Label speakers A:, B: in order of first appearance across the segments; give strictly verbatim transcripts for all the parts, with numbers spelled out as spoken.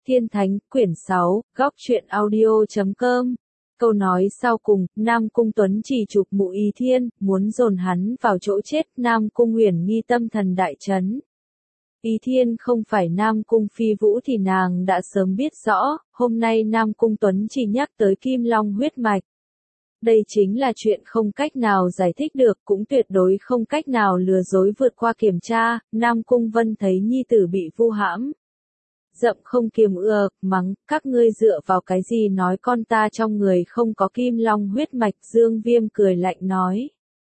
A: Thiên Thánh, quyển sáu, góc truyện audio chấm com. Câu nói sau cùng, Nam Cung Tuấn chỉ chụp mụ Ý Thiên, muốn dồn hắn vào chỗ chết, Nam Cung Uyển Nghi tâm thần đại chấn. Ý Thiên không phải Nam Cung Phi Vũ thì nàng đã sớm biết rõ, hôm nay Nam Cung Tuấn chỉ nhắc tới Kim Long huyết mạch. Đây chính là chuyện không cách nào giải thích được, cũng tuyệt đối không cách nào lừa dối vượt qua kiểm tra. Nam Cung Vân thấy nhi tử bị vu hãm, giọng không kiềm được, mắng, các ngươi dựa vào cái gì nói con ta trong người không có Kim Long huyết mạch. Dương Viêm cười lạnh nói,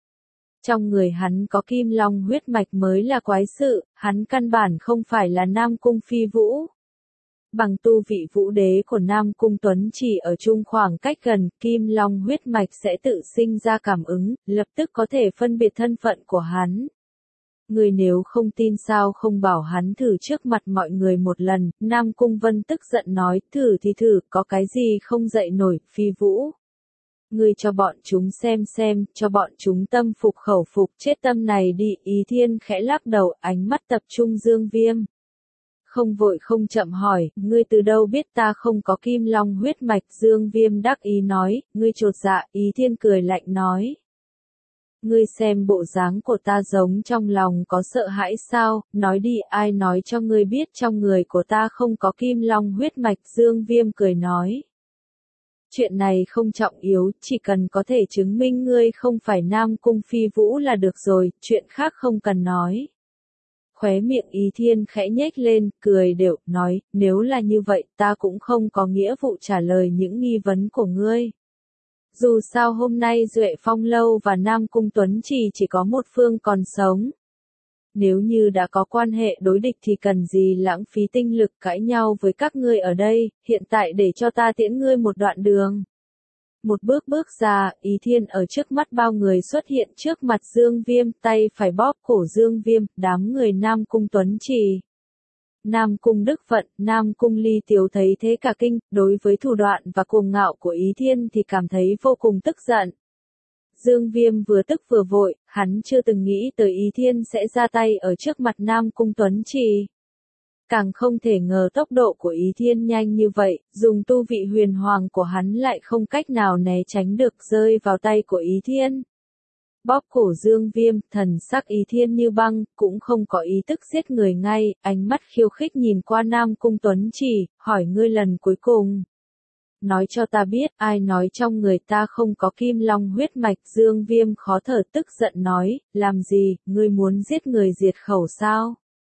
A: trong người hắn có Kim Long huyết mạch mới là quái sự, hắn căn bản không phải là Nam Cung Phi Vũ. Bằng tu vị vũ đế của Nam Cung Tuấn chỉ ở chung khoảng cách gần, Kim Long huyết mạch sẽ tự sinh ra cảm ứng, lập tức có thể phân biệt thân phận của hắn. Người nếu không tin sao không bảo hắn thử trước mặt mọi người một lần. Nam Cung Vân tức giận nói, thử thì thử, có cái gì không dậy nổi. Phi Vũ, ngươi cho bọn chúng xem xem, cho bọn chúng tâm phục khẩu phục, chết tâm này đi. Ý Thiên khẽ lắc đầu, ánh mắt tập trung Dương Viêm. Không vội không chậm hỏi, ngươi từ đâu biết ta không có Kim Long huyết mạch? Dương Viêm đắc ý nói, ngươi chột dạ. Ý Thiên cười lạnh nói, ngươi xem bộ dáng của ta giống trong lòng có sợ hãi sao? Nói đi, ai nói cho ngươi biết trong người của ta không có Kim Long huyết mạch? Dương Viêm cười nói, chuyện này không trọng yếu, chỉ cần có thể chứng minh ngươi không phải Nam Cung Phi Vũ là được rồi, chuyện khác không cần nói. Khóe miệng Ý Thiên khẽ nhếch lên, cười đều, nói, nếu là như vậy ta cũng không có nghĩa vụ trả lời những nghi vấn của ngươi. Dù sao hôm nay Duệ Phong Lâu và Nam Cung Tuấn chỉ chỉ có một phương còn sống. Nếu như đã có quan hệ đối địch thì cần gì lãng phí tinh lực cãi nhau với các ngươi ở đây, hiện tại để cho ta tiễn ngươi một đoạn đường. Một bước bước ra, Ý Thiên ở trước mắt bao người xuất hiện trước mặt Dương Viêm, tay phải bóp cổ Dương Viêm, đám người Nam Cung Tuấn chỉ. Nam Cung Đức Vận, Nam Cung Ly Tiếu thấy thế cả kinh, đối với thủ đoạn và cuồng ngạo của Ý Thiên thì cảm thấy vô cùng tức giận. Dương Viêm vừa tức vừa vội, hắn chưa từng nghĩ tới Ý Thiên sẽ ra tay ở trước mặt Nam Cung Tuấn chỉ. Càng không thể ngờ tốc độ của Ý Thiên nhanh như vậy, dùng tu vị huyền hoàng của hắn lại không cách nào né tránh được, rơi vào tay của Ý Thiên. Bóp cổ Dương Viêm, thần sắc Ý Thiên như băng, cũng không có ý tức giết người ngay, ánh mắt khiêu khích nhìn qua Nam Cung Tuấn chỉ, hỏi ngươi lần cuối cùng. Nói cho ta biết, ai nói trong người ta không có Kim Long huyết mạch? Dương Viêm khó thở tức giận nói, làm gì, ngươi muốn giết người diệt khẩu sao?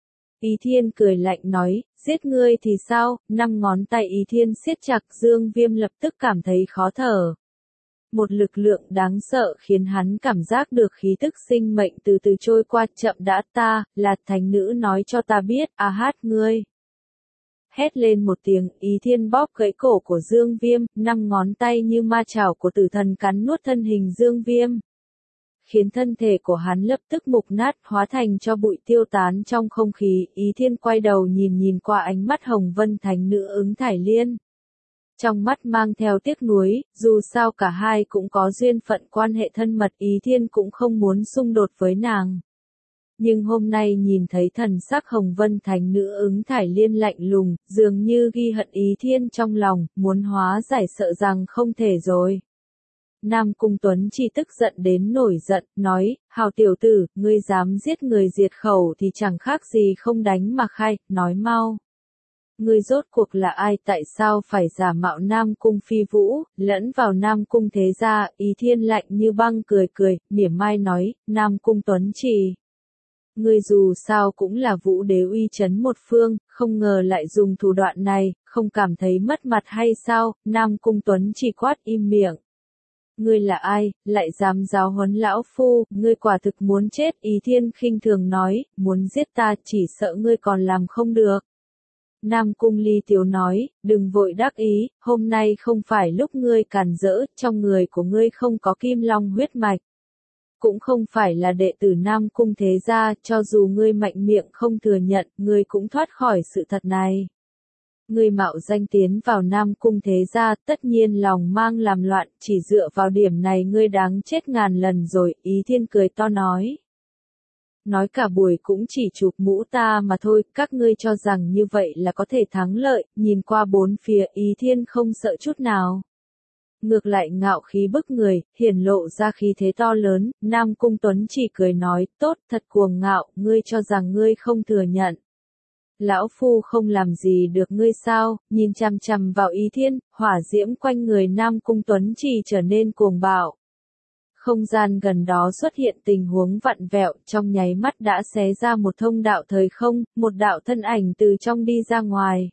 A: Ý Thiên cười lạnh nói, giết ngươi thì sao? Năm ngón tay Ý Thiên siết chặt, Dương Viêm lập tức cảm thấy khó thở. Một lực lượng đáng sợ khiến hắn cảm giác được khí tức sinh mệnh từ từ trôi qua. Chậm đã, ta, là thánh nữ nói cho ta biết, a hát ngươi. Hét lên một tiếng, Ý Thiên bóp gãy cổ của Dương Viêm, năm ngón tay như ma chảo của tử thần cắn nuốt thân hình Dương Viêm. Khiến thân thể của hắn lập tức mục nát, hóa thành cho bụi tiêu tán trong không khí. Ý Thiên quay đầu nhìn nhìn qua ánh mắt Hồng Vân thánh nữ Ứng Thải Liên. Trong mắt mang theo tiếc nuối, dù sao cả hai cũng có duyên phận quan hệ thân mật, Ý Thiên cũng không muốn xung đột với nàng. Nhưng hôm nay nhìn thấy thần sắc Hồng Vân thánh nữ Ứng Thải Liên lạnh lùng, dường như ghi hận Ý Thiên trong lòng, muốn hóa giải sợ rằng không thể rồi. Nam Cung Tuấn chỉ tức giận đến nổi giận, nói, hào tiểu tử, ngươi dám giết người diệt khẩu thì chẳng khác gì không đánh mà khai, nói mau. Ngươi rốt cuộc là ai? Tại sao phải giả mạo Nam Cung Phi Vũ, lẫn vào Nam Cung thế gia? Ý Thiên lạnh như băng cười cười, mỉa mai nói, Nam Cung Tuấn chỉ. Ngươi dù sao cũng là vũ đế uy chấn một phương, không ngờ lại dùng thủ đoạn này, không cảm thấy mất mặt hay sao? Nam Cung Tuấn chỉ quát im miệng. Ngươi là ai, lại dám giáo huấn lão phu, ngươi quả thực muốn chết. Ý Thiên khinh thường nói, muốn giết ta, chỉ sợ ngươi còn làm không được. Nam Cung Ly Tiếu nói, đừng vội đắc ý, hôm nay không phải lúc ngươi càn rỡ, trong người của ngươi không có Kim Long huyết mạch. Cũng không phải là đệ tử Nam Cung thế gia, cho dù ngươi mạnh miệng không thừa nhận, ngươi cũng thoát khỏi sự thật này. Ngươi mạo danh tiến vào Nam Cung thế gia, tất nhiên lòng mang làm loạn, chỉ dựa vào điểm này ngươi đáng chết ngàn lần rồi. Ý Thiên cười to nói. Nói cả buổi cũng chỉ chụp mũ ta mà thôi, các ngươi cho rằng như vậy là có thể thắng lợi, nhìn qua bốn phía Ý Thiên không sợ chút nào. Ngược lại ngạo khí bức người, hiển lộ ra khí thế to lớn, Nam Cung Tuấn chỉ cười nói, tốt, thật cuồng ngạo, ngươi cho rằng ngươi không thừa nhận. Lão Phu không làm gì được ngươi sao, nhìn chằm chằm vào Ý Thiên, hỏa diễm quanh người Nam Cung Tuấn chỉ trở nên cuồng bạo. Không gian gần đó xuất hiện tình huống vặn vẹo, trong nháy mắt đã xé ra một thông đạo thời không, một đạo thân ảnh từ trong đi ra ngoài.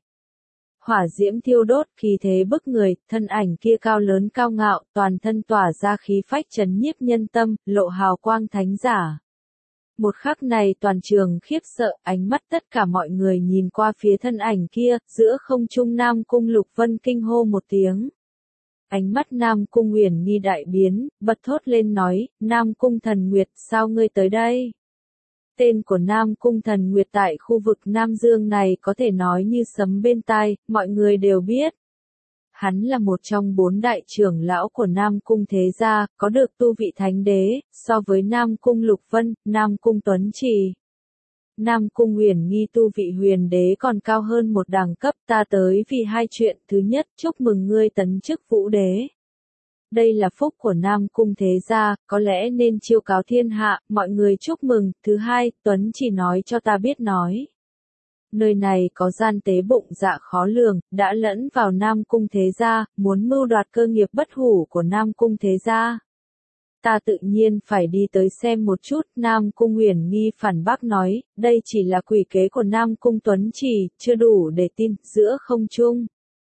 A: Hỏa diễm thiêu đốt, khí thế bức người, thân ảnh kia cao lớn cao ngạo, toàn thân tỏa ra khí phách trấn nhiếp nhân tâm, lộ hào quang thánh giả. Một khắc này toàn trường khiếp sợ, ánh mắt tất cả mọi người nhìn qua phía thân ảnh kia, giữa không trung Nam Cung Lục Vân kinh hô một tiếng. Ánh mắt Nam Cung Uyển Nghi đại biến, bật thốt lên nói, Nam Cung Thần Nguyệt, sao ngươi tới đây? Tên của Nam Cung Thần Nguyệt tại khu vực Nam Dương này có thể nói như sấm bên tai, mọi người đều biết. Hắn là một trong bốn đại trưởng lão của Nam Cung Thế Gia, có được tu vị thánh đế, so với Nam Cung Lục Vân, Nam Cung Tuấn Trì. Nam Cung Uyển Nghi tu vị huyền đế còn cao hơn một đẳng cấp, ta tới vì hai chuyện, thứ nhất, chúc mừng ngươi tấn chức vũ đế. Đây là phúc của Nam Cung Thế Gia, có lẽ nên chiêu cáo thiên hạ, mọi người chúc mừng, thứ hai, Tuấn chỉ nói cho ta biết nói. Nơi này có gian tế bụng dạ khó lường, đã lẫn vào Nam Cung Thế Gia, muốn mưu đoạt cơ nghiệp bất hủ của Nam Cung Thế Gia. Ta tự nhiên phải đi tới xem một chút, Nam Cung Uyển Nghi phản bác nói, đây chỉ là quỷ kế của Nam Cung Tuấn Trì, chưa đủ để tin, giữa không trung.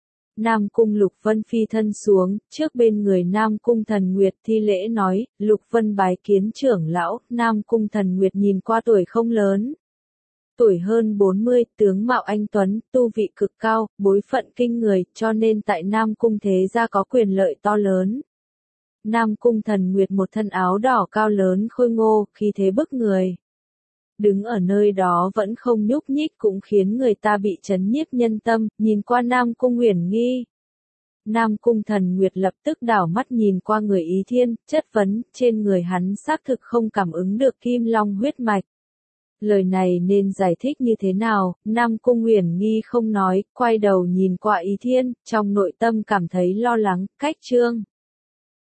A: Nam Cung Lục Vân phi thân xuống, trước bên người Nam Cung Thần Nguyệt thi lễ nói, Lục Vân bái kiến trưởng lão, Nam Cung Thần Nguyệt nhìn qua tuổi không lớn. Tuổi hơn bốn mươi, tướng mạo anh tuấn, tu vị cực cao, bối phận kinh người, cho nên tại Nam Cung Thế Gia có quyền lợi to lớn. Nam Cung Thần Nguyệt một thân áo đỏ cao lớn khôi ngô, khí thế bức người. Đứng ở nơi đó vẫn không nhúc nhích cũng khiến người ta bị chấn nhiếp nhân tâm, nhìn qua Nam Cung Uyển Nghi. Nam Cung Thần Nguyệt lập tức đảo mắt nhìn qua người Ý Thiên, chất vấn, trên người hắn xác thực không cảm ứng được kim long huyết mạch. Lời này nên giải thích như thế nào, Nam Cung Uyển Nghi không nói, quay đầu nhìn qua Ý Thiên, trong nội tâm cảm thấy lo lắng, cách chương.